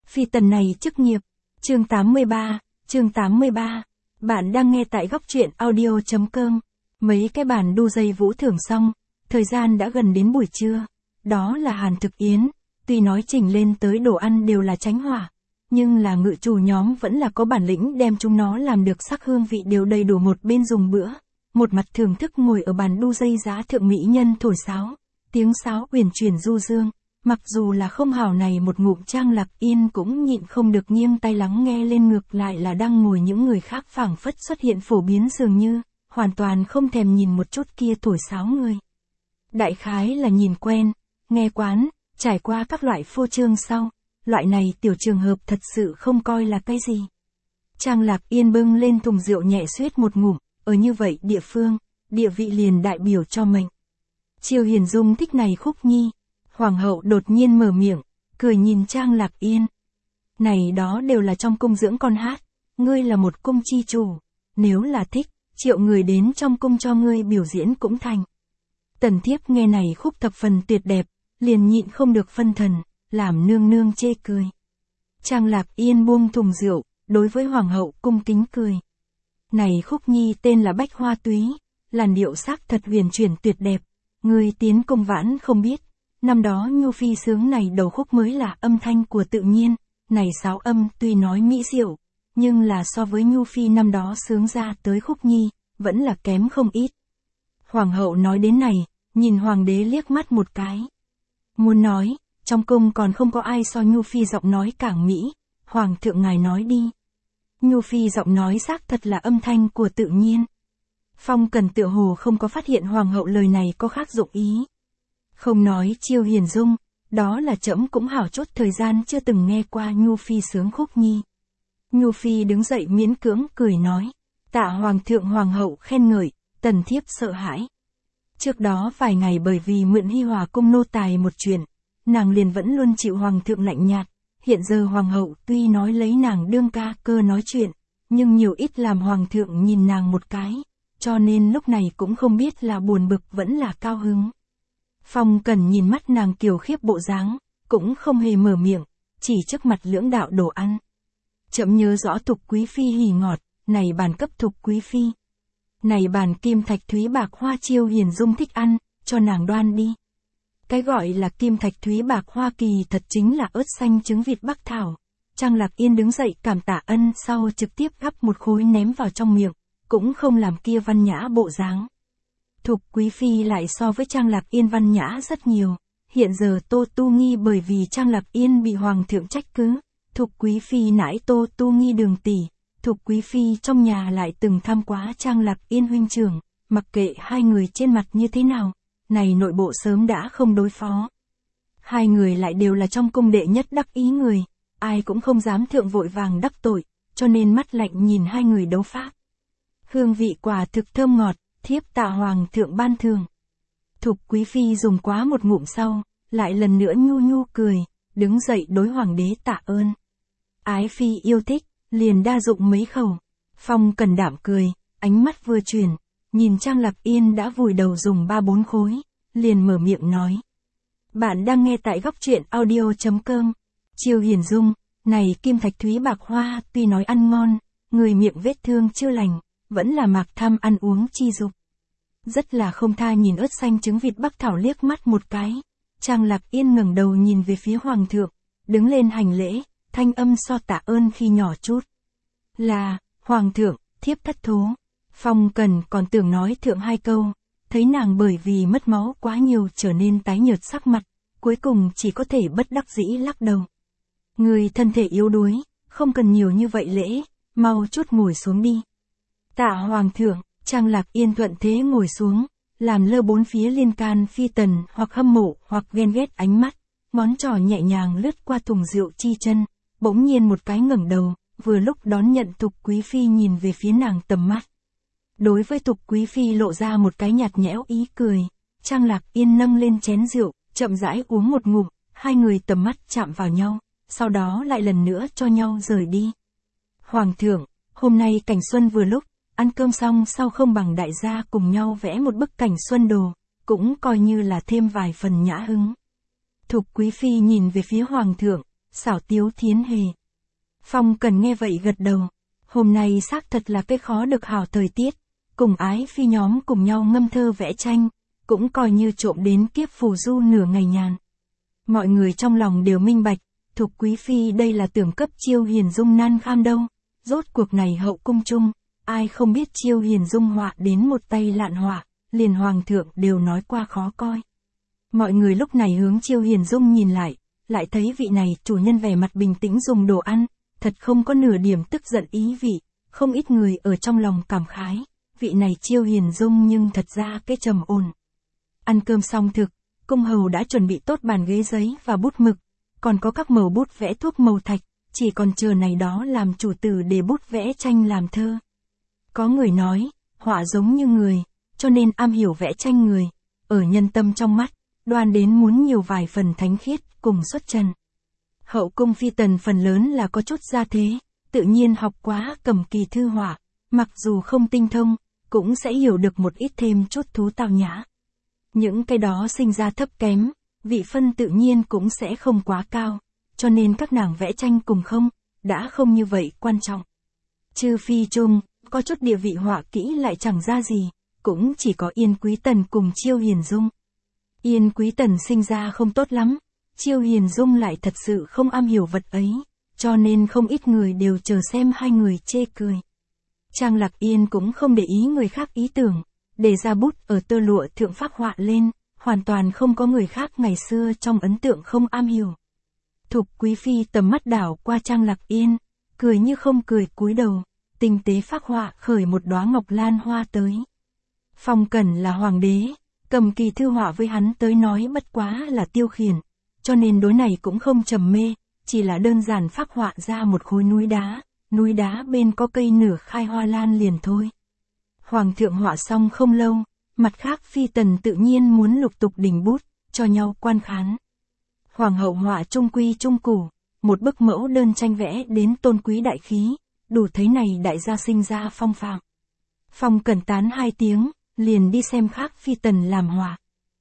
Phi tần này chức nghiệp. Chương 83. Bạn đang nghe tại góc truyện audio.com. Mấy cái bàn đu dây vũ thưởng xong, thời gian đã gần đến buổi trưa. Đó là Hàn Thực Yến, tuy nói chỉnh lên tới đồ ăn đều là tránh hỏa, nhưng là ngự chủ nhóm vẫn là có bản lĩnh đem chúng nó làm được sắc hương vị đều đầy đủ, một bên dùng bữa, một mặt thưởng thức ngồi ở bàn đu dây giá thượng mỹ nhân thổi sáo, tiếng sáo uyển chuyển du dương. Mặc dù là không hảo này một ngụm Trang Lạc Yên cũng nhịn không được nghiêng tai lắng nghe lên, ngược lại là đang ngồi những người khác phảng phất xuất hiện phổ biến dường như, hoàn toàn không thèm nhìn một chút kia thổi sáo người. Đại khái là nhìn quen, nghe quán, trải qua các loại phô trương sau, loại này tiểu trường hợp thật sự không coi là cái gì. Trang Lạc Yên bưng lên thùng rượu nhẹ suýt một ngụm, ở như vậy địa phương, địa vị liền đại biểu cho mình. Triều Hiền Dung thích này khúc nhi. Hoàng hậu đột nhiên mở miệng, cười nhìn Trang Lạc Yên. Này đó đều là trong cung dưỡng con hát, ngươi là một cung chi chủ, nếu là thích, triệu người đến trong cung cho ngươi biểu diễn cũng thành. Tần thiếp nghe này khúc thập phần tuyệt đẹp, liền nhịn không được phân thần, làm nương nương chê cười. Trang Lạc Yên buông thùng rượu, đối với hoàng hậu cung kính cười. Này khúc nhi tên là Bách Hoa Túy, làn điệu sắc thật huyền chuyển tuyệt đẹp, ngươi tiến cung vãn không biết. Năm đó Nhu Phi sướng này đầu khúc mới là âm thanh của tự nhiên, này sáo âm tuy nói mỹ diệu, nhưng là so với Nhu Phi năm đó sướng ra tới khúc nhi, vẫn là kém không ít. Hoàng hậu nói đến này, nhìn hoàng đế liếc mắt một cái. Muốn nói, trong cung còn không có ai so Nhu Phi giọng nói càng mỹ, hoàng thượng ngài nói đi. Nhu Phi giọng nói xác thật là âm thanh của tự nhiên. Phong Cần tựa hồ không có phát hiện hoàng hậu lời này có khác dụng ý. Không nói Triều Hiền Dung, đó là trẫm cũng hảo chốt thời gian chưa từng nghe qua Nhu Phi sướng khúc nhi. Nhu Phi đứng dậy miễn cưỡng cười nói, tạ hoàng thượng hoàng hậu khen ngợi, tần thiếp sợ hãi. Trước đó vài ngày bởi vì mượn Hi Hòa cung nô tài một chuyện, nàng liền vẫn luôn chịu hoàng thượng lạnh nhạt, hiện giờ hoàng hậu tuy nói lấy nàng đương ca cơ nói chuyện, nhưng nhiều ít làm hoàng thượng nhìn nàng một cái, cho nên lúc này cũng không biết là buồn bực vẫn là cao hứng. Phong Cần nhìn mắt nàng kiều khiếp bộ dáng, cũng không hề mở miệng, chỉ trước mặt lưỡng đạo đồ ăn. Chậm nhớ rõ Thục Quý Phi hỉ ngọt, này bàn cấp Thục Quý Phi. Này bàn kim thạch thúy bạc hoa Triều Hiền Dung thích ăn, cho nàng đoan đi. Cái gọi là kim thạch thúy bạc hoa kỳ thật chính là ớt xanh trứng vịt bắc thảo. Trang Lạc Yên đứng dậy cảm tạ ân sau trực tiếp gắp một khối ném vào trong miệng, cũng không làm kia văn nhã bộ dáng. Thục Quý Phi lại so với Trang Lạc Yên văn nhã rất nhiều, hiện giờ Tô Tu Nghi bởi vì Trang Lạc Yên bị hoàng thượng trách cứ, Thục Quý Phi nãi Tô Tu Nghi đường tỷ, Thục Quý Phi trong nhà lại từng thăm quá Trang Lạc Yên huynh trưởng, mặc kệ hai người trên mặt như thế nào, này nội bộ sớm đã không đối phó. Hai người lại đều là trong cung đệ nhất đắc ý người, ai cũng không dám thượng vội vàng đắc tội, cho nên mắt lạnh nhìn hai người đấu pháp. Hương vị quả thực thơm ngọt. Thiếp tạ hoàng thượng ban thường. Thục Quý Phi dùng quá một ngụm sau, lại lần nữa nhu nhu cười, đứng dậy đối hoàng đế tạ ơn. Ái Phi yêu thích, liền đa dụng mấy khẩu. Phong Cần đạm cười, ánh mắt vừa chuyển, nhìn Trang Lạc Yên đã vùi đầu dùng 3-4 khối, liền mở miệng nói. Bạn đang nghe tại góc truyện audio.com. Triều Hiền Dung, này kim thạch thúy bạc hoa tuy nói ăn ngon, người miệng vết thương chưa lành, vẫn là mạc tham ăn uống chi dục. Rất là không tha nhìn ớt xanh trứng vịt bắc thảo liếc mắt một cái. Trang Lạc Yên ngẩng đầu nhìn về phía hoàng thượng, đứng lên hành lễ, thanh âm so tạ ơn khi nhỏ chút. Là, hoàng thượng, thiếp thất thố. Phong Cần còn tưởng nói thượng hai câu, thấy nàng bởi vì mất máu quá nhiều trở nên tái nhợt sắc mặt, cuối cùng chỉ có thể bất đắc dĩ lắc đầu. Người thân thể yếu đuối, không cần nhiều như vậy lễ, mau chút ngồi xuống đi. Tạ hoàng thượng, Trang Lạc Yên thuận thế ngồi xuống, làm lơ bốn phía liên can phi tần hoặc hâm mộ hoặc ghen ghét ánh mắt, ngón trỏ nhẹ nhàng lướt qua thùng rượu chi chân, bỗng nhiên một cái ngẩng đầu, vừa lúc đón nhận Thục Quý Phi nhìn về phía nàng tầm mắt. Đối với Thục Quý Phi lộ ra một cái nhạt nhẽo ý cười, Trang Lạc Yên nâng lên chén rượu, chậm rãi uống một ngụm, hai người tầm mắt chạm vào nhau, sau đó lại lần nữa cho nhau rời đi. Hoàng thượng, hôm nay cảnh xuân vừa lúc, ăn cơm xong sau không bằng đại gia cùng nhau vẽ một bức cảnh xuân đồ, cũng coi như là thêm vài phần nhã hứng. Thục Quý Phi nhìn về phía hoàng thượng, xảo tiếu thiến hề. Phong Cần nghe vậy gật đầu. Hôm nay xác thật là cái khó được hảo thời tiết, cùng ái phi nhóm cùng nhau ngâm thơ vẽ tranh, cũng coi như trộm đến kiếp phù du nửa ngày nhàn. Mọi người trong lòng đều minh bạch, Thục quý phi đây là tưởng cấp Chiêu Hiền Dung nan kham đâu, rốt cuộc này hậu cung chung, ai không biết Chiêu Hiền Dung họa đến một tay lạn họa, liền hoàng thượng đều nói qua khó coi. Mọi người lúc này hướng Chiêu Hiền Dung nhìn lại thấy vị này chủ nhân vẻ mặt bình tĩnh dùng đồ ăn, thật không có nửa điểm tức giận ý vị, không ít người ở trong lòng cảm khái, vị này Chiêu Hiền Dung nhưng thật ra cái trầm ổn. Ăn cơm xong thực, cung hầu đã chuẩn bị tốt bàn ghế giấy và bút mực, còn có các mẩu bút vẽ thuốc màu thạch, chỉ còn chờ này đó làm chủ tử để bút vẽ tranh làm thơ. Có người nói, họa giống như người, cho nên am hiểu vẽ tranh người, ở nhân tâm trong mắt, đoan đến muốn nhiều vài phần thánh khiết cùng xuất trần. Hậu cung phi tần phần lớn là có chút gia thế, tự nhiên học quá cầm kỳ thư họa, mặc dù không tinh thông, cũng sẽ hiểu được một ít thêm chút thú tao nhã. Những cái đó sinh ra thấp kém, vị phân tự nhiên cũng sẽ không quá cao, cho nên các nàng vẽ tranh cùng không, đã không như vậy quan trọng. Chư phi chung, có chút địa vị họa kỹ lại chẳng ra gì, cũng chỉ có Yên Quý Tần cùng Chiêu Hiền Dung. Yên Quý Tần sinh ra không tốt lắm, Chiêu Hiền Dung lại thật sự không am hiểu vật ấy, cho nên không ít người đều chờ xem hai người chê cười. Trang Lạc Yên cũng không để ý người khác ý tưởng, để ra bút ở tơ lụa thượng phác họa lên, hoàn toàn không có người khác ngày xưa trong ấn tượng không am hiểu. Thục quý phi tầm mắt đảo qua Trang Lạc Yên, cười như không cười cúi đầu, tinh tế phác họa khởi một đóa ngọc lan hoa tới. Phong Cẩn là hoàng đế, cầm kỳ thư họa với hắn tới nói bất quá là tiêu khiển, cho nên đối này cũng không trầm mê, chỉ là đơn giản phác họa ra một khối núi đá bên có cây nửa khai hoa lan liền thôi. Hoàng thượng họa xong không lâu, mặt khác phi tần tự nhiên muốn lục tục đỉnh bút, cho nhau quan khán. Hoàng hậu họa trung quy trung củ, một bức mẫu đơn tranh vẽ đến tôn quý đại khí, đủ thấy này đại gia sinh ra phong phạm. Phong Cẩn tán hai tiếng, liền đi xem khác phi tần làm họa.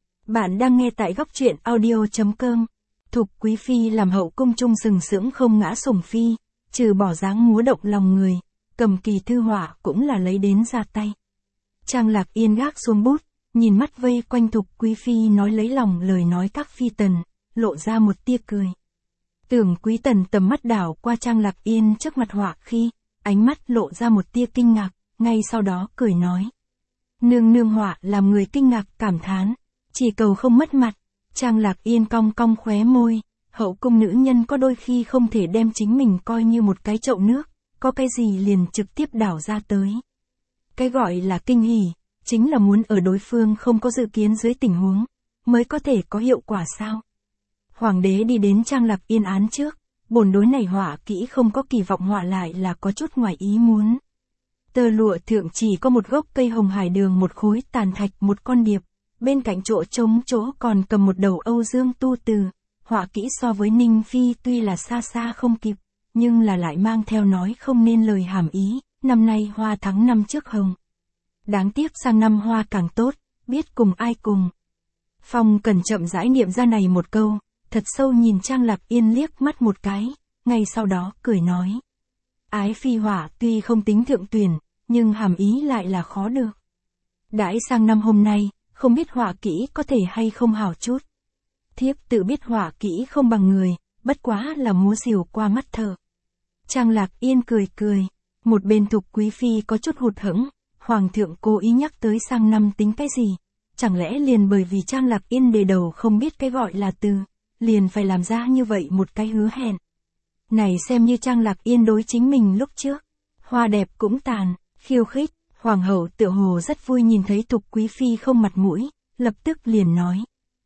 Bạn đang nghe tại góc truyện audio.com. Thục quý phi làm hậu cung trung sừng sững không ngã sủng phi, trừ bỏ dáng múa động lòng người, cầm kỳ thư họa cũng là lấy đến ra tay. Trang Lạc Yên gác xuống bút, nhìn mắt vây quanh Thục quý phi nói lấy lòng lời nói các phi tần, lộ ra một tia cười. Tưởng Quý Tần tầm mắt đảo qua Trang Lạc Yên trước mặt họa khi, ánh mắt lộ ra một tia kinh ngạc, ngay sau đó cười nói. Nương nương họa làm người kinh ngạc cảm thán, chỉ cầu không mất mặt. Trang Lạc Yên cong cong khóe môi, hậu cung nữ nhân có đôi khi không thể đem chính mình coi như một cái chậu nước, có cái gì liền trực tiếp đảo ra tới. Cái gọi là kinh hỉ, chính là muốn ở đối phương không có dự kiến dưới tình huống, mới có thể có hiệu quả sao. Hoàng đế đi đến Trang Lạc Yên án trước, bổn đối này họa kỹ không có kỳ vọng họa lại là có chút ngoài ý muốn. Tơ lụa thượng chỉ có một gốc cây hồng hải đường, một khối tàn thạch, một con điệp, bên cạnh chỗ trống chỗ còn cầm một đầu Âu Dương tu từ. Họa kỹ so với Ninh Phi tuy là xa xa không kịp, nhưng là lại mang theo nói không nên lời hàm ý, năm nay hoa thắng năm trước hồng. Đáng tiếc sang năm hoa càng tốt, biết cùng ai cùng. Phong Cẩn chậm rãi niệm ra này một câu, thật sâu nhìn Trang Lạc Yên liếc mắt một cái, ngay sau đó cười nói. Ái phi họa tuy không tính thượng tuyển, nhưng hàm ý lại là khó được. Đãi sang năm hôm nay, không biết họa kỹ có thể hay không hảo chút. Thiếp tự biết họa kỹ không bằng người, bất quá là múa diều qua mắt thợ. Trang Lạc Yên cười cười, một bên Thục quý phi có chút hụt hẫng, hoàng thượng cố ý nhắc tới sang năm tính cái gì, chẳng lẽ liền bởi vì Trang Lạc Yên đề đầu không biết cái gọi là từ, liền phải làm ra như vậy một cái hứa hẹn. Này xem như Trang Lạc Yên đối chính mình lúc trước, hoa đẹp cũng tàn, khiêu khích. Hoàng hậu tựa hồ rất vui nhìn thấy Thục quý phi không mặt mũi, lập tức liền nói.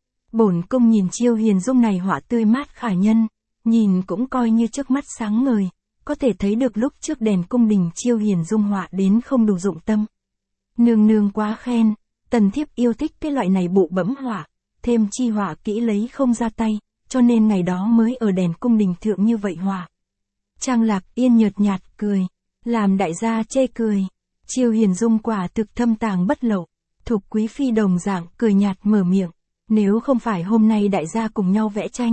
Bổn cung nhìn Chiêu Hiền Dung này họa tươi mát khả nhân, nhìn cũng coi như trước mắt sáng ngời, có thể thấy được lúc trước đèn cung đình Chiêu Hiền Dung họa đến không đủ dụng tâm. Nương nương quá khen, tần thiếp yêu thích cái loại này bụ bẫm họa, thêm chi họa kỹ lấy không ra tay, cho nên ngày đó mới ở đèn cung đình thượng như vậy họa. Trang Lạc Yên nhợt nhạt cười, làm đại gia chê cười. Chiêu Hiền Dung quả thực thâm tàng bất lậu. Thục quý phi đồng dạng cười nhạt mở miệng, nếu không phải hôm nay đại gia cùng nhau vẽ tranh,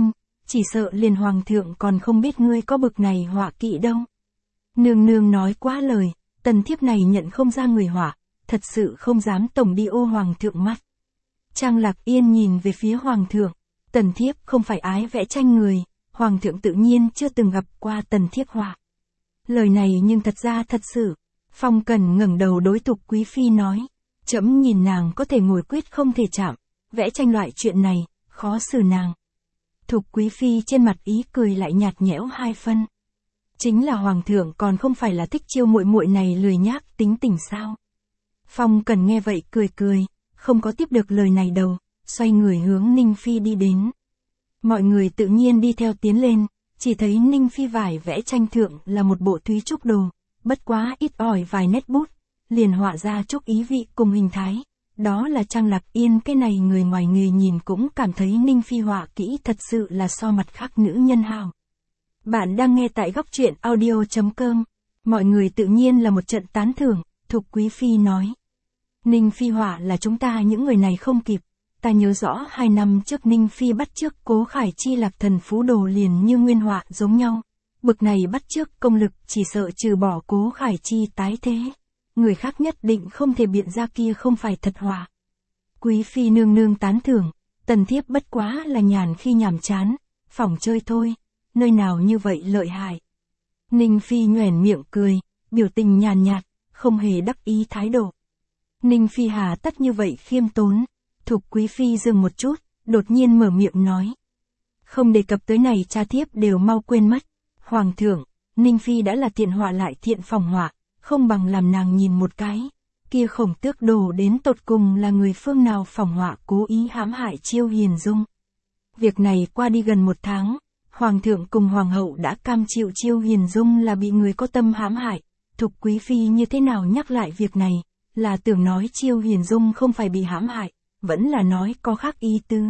chỉ sợ liền hoàng thượng còn không biết ngươi có bực này họa kỵ đâu. Nương nương nói quá lời, tần thiếp này nhận không ra người họa, thật sự không dám tổng đi ô hoàng thượng mắt. Trang Lạc Yên nhìn về phía hoàng thượng, tần thiếp không phải ái vẽ tranh người, hoàng thượng tự nhiên chưa từng gặp qua tần thiếp họa. Lời này nhưng thật ra thật sự. Phong Cần ngẩng đầu đối Thục Quý Phi nói, trẫm nhìn nàng có thể ngồi quyết không thể chạm, vẽ tranh loại chuyện này, khó xử nàng. Thục Quý Phi trên mặt ý cười lại nhạt nhẽo hai phân. Chính là hoàng thượng còn không phải là thích chiêu muội muội này lười nhác tính tình sao? Phong Cần nghe vậy cười cười, không có tiếp được lời này đâu, xoay người hướng Ninh Phi đi đến. Mọi người tự nhiên đi theo tiến lên, chỉ thấy Ninh Phi vải vẽ tranh thượng là một bộ thúy trúc đồ, bất quá ít ỏi vài nét bút, liền họa ra chút ý vị cùng hình thái. Đó là Trang Lạc Yên, cái này người ngoài người nhìn cũng cảm thấy Ninh Phi họa kỹ thật sự là so mặt khác nữ nhân hào. Bạn đang nghe tại góc truyện audio.com. Mọi người tự nhiên là một trận tán thưởng, Thục Quý Phi nói. Ninh Phi họa là chúng ta những người này không kịp. Ta nhớ rõ 2 năm trước Ninh Phi bắt chước Cố Khải Chi Lạc Thần Phú Đồ liền như nguyên họa giống nhau. Bực này bắt chước công lực chỉ sợ trừ bỏ Cố Khải Chi tái thế. Người khác nhất định không thể biện ra kia không phải thật họa. Quý Phi nương nương tán thưởng, tần thiếp bất quá là nhàn khi nhàm chán, phỏng chơi thôi, nơi nào như vậy lợi hại. Ninh Phi nhoẻn miệng cười, biểu tình nhàn nhạt, không hề đắc ý thái độ. Ninh Phi hà tất như vậy khiêm tốn. Thục Quý Phi dừng một chút, đột nhiên mở miệng nói. Không đề cập tới này cha thiếp đều mau quên mất. Hoàng thượng, Ninh Phi đã là thiện họa lại thiện phòng họa, không bằng làm nàng nhìn một cái. Kia Khổng Tước Đồ đến tột cùng là người phương nào phòng họa cố ý hãm hại Chiêu Hiền Dung. Việc này qua đi gần 1 tháng, Hoàng thượng cùng Hoàng hậu đã cam chịu Chiêu Hiền Dung là bị người có tâm hãm hại. Thục Quý Phi như thế nào nhắc lại việc này, là tưởng nói Chiêu Hiền Dung không phải bị hãm hại, vẫn là nói có khác ý tứ.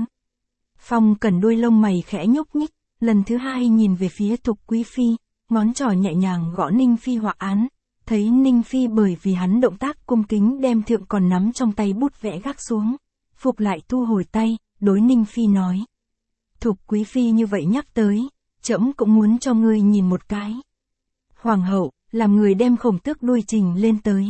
Phong Cẩn đuôi lông mày khẽ nhúc nhích, lần thứ 2 nhìn về phía Thục Quý Phi, ngón trỏ nhẹ nhàng gõ Ninh Phi họa án, thấy Ninh Phi bởi vì hắn động tác cung kính đem thượng còn nắm trong tay bút vẽ gác xuống, phục lại thu hồi tay, đối Ninh Phi nói. Thục Quý Phi như vậy nhắc tới, trẫm cũng muốn cho ngươi nhìn một cái. Hoàng hậu, làm người đem Khổng Tước đuôi trình lên tới.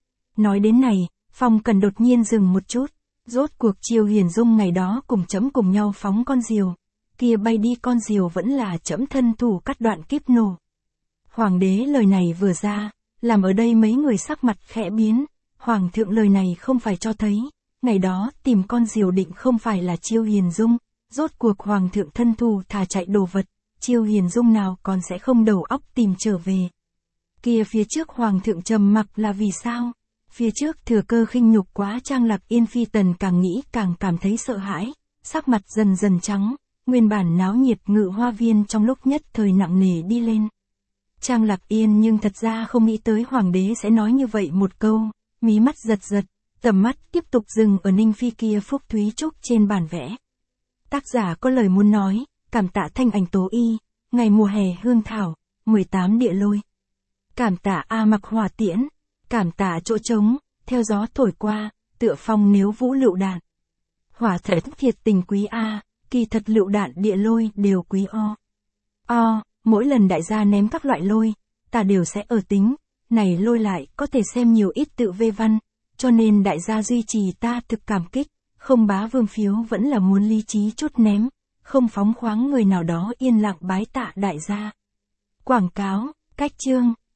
Nói đến này, Phong Cẩn đột nhiên dừng một chút. Rốt cuộc Chiêu Hiền Dung ngày đó cùng trẫm cùng nhau phóng con diều, kia bay đi con diều vẫn là trẫm thân thủ cắt đoạn kiếp nổ. Hoàng đế lời này vừa ra, làm ở đây mấy người sắc mặt khẽ biến, Hoàng thượng lời này không phải cho thấy, ngày đó tìm con diều định không phải là Chiêu Hiền Dung, rốt cuộc Hoàng thượng thân thủ thả chạy đồ vật, Chiêu Hiền Dung nào còn sẽ không đầu óc tìm trở về. Kia phía trước Hoàng thượng trầm mặc là vì sao? Phía trước thừa cơ khinh nhục quá Trang Lạc Yên, Phi Tần càng nghĩ càng cảm thấy sợ hãi, sắc mặt dần dần trắng, nguyên bản náo nhiệt Ngự Hoa Viên trong lúc nhất thời nặng nề đi lên. Trang Lạc Yên nhưng thật ra không nghĩ tới Hoàng đế sẽ nói như vậy một câu, mí mắt giật giật, tầm mắt tiếp tục dừng ở Ninh Phi kia phúc thúy trúc trên bản vẽ. Tác giả có lời muốn nói, cảm tạ Thanh Ảnh Tố Y, ngày mùa hè hương thảo, 18 địa lôi. Cảm tạ A Mặc Hỏa Tiễn. Cảm tạ chỗ trống, theo gió thổi qua, tựa phong nếu vũ lựu đạn. Hỏa thật thiệt tình quý A, kỳ thật lựu đạn địa lôi đều quý O. Mỗi lần đại gia ném các loại lôi, ta đều sẽ ở tính, này lôi lại có thể xem nhiều ít tự vê văn, cho nên đại gia duy trì ta thực cảm kích, không bá vương phiếu vẫn là muốn lý trí chút ném, không phóng khoáng người nào đó yên lặng bái tạ đại gia. Quảng cáo, cách chương.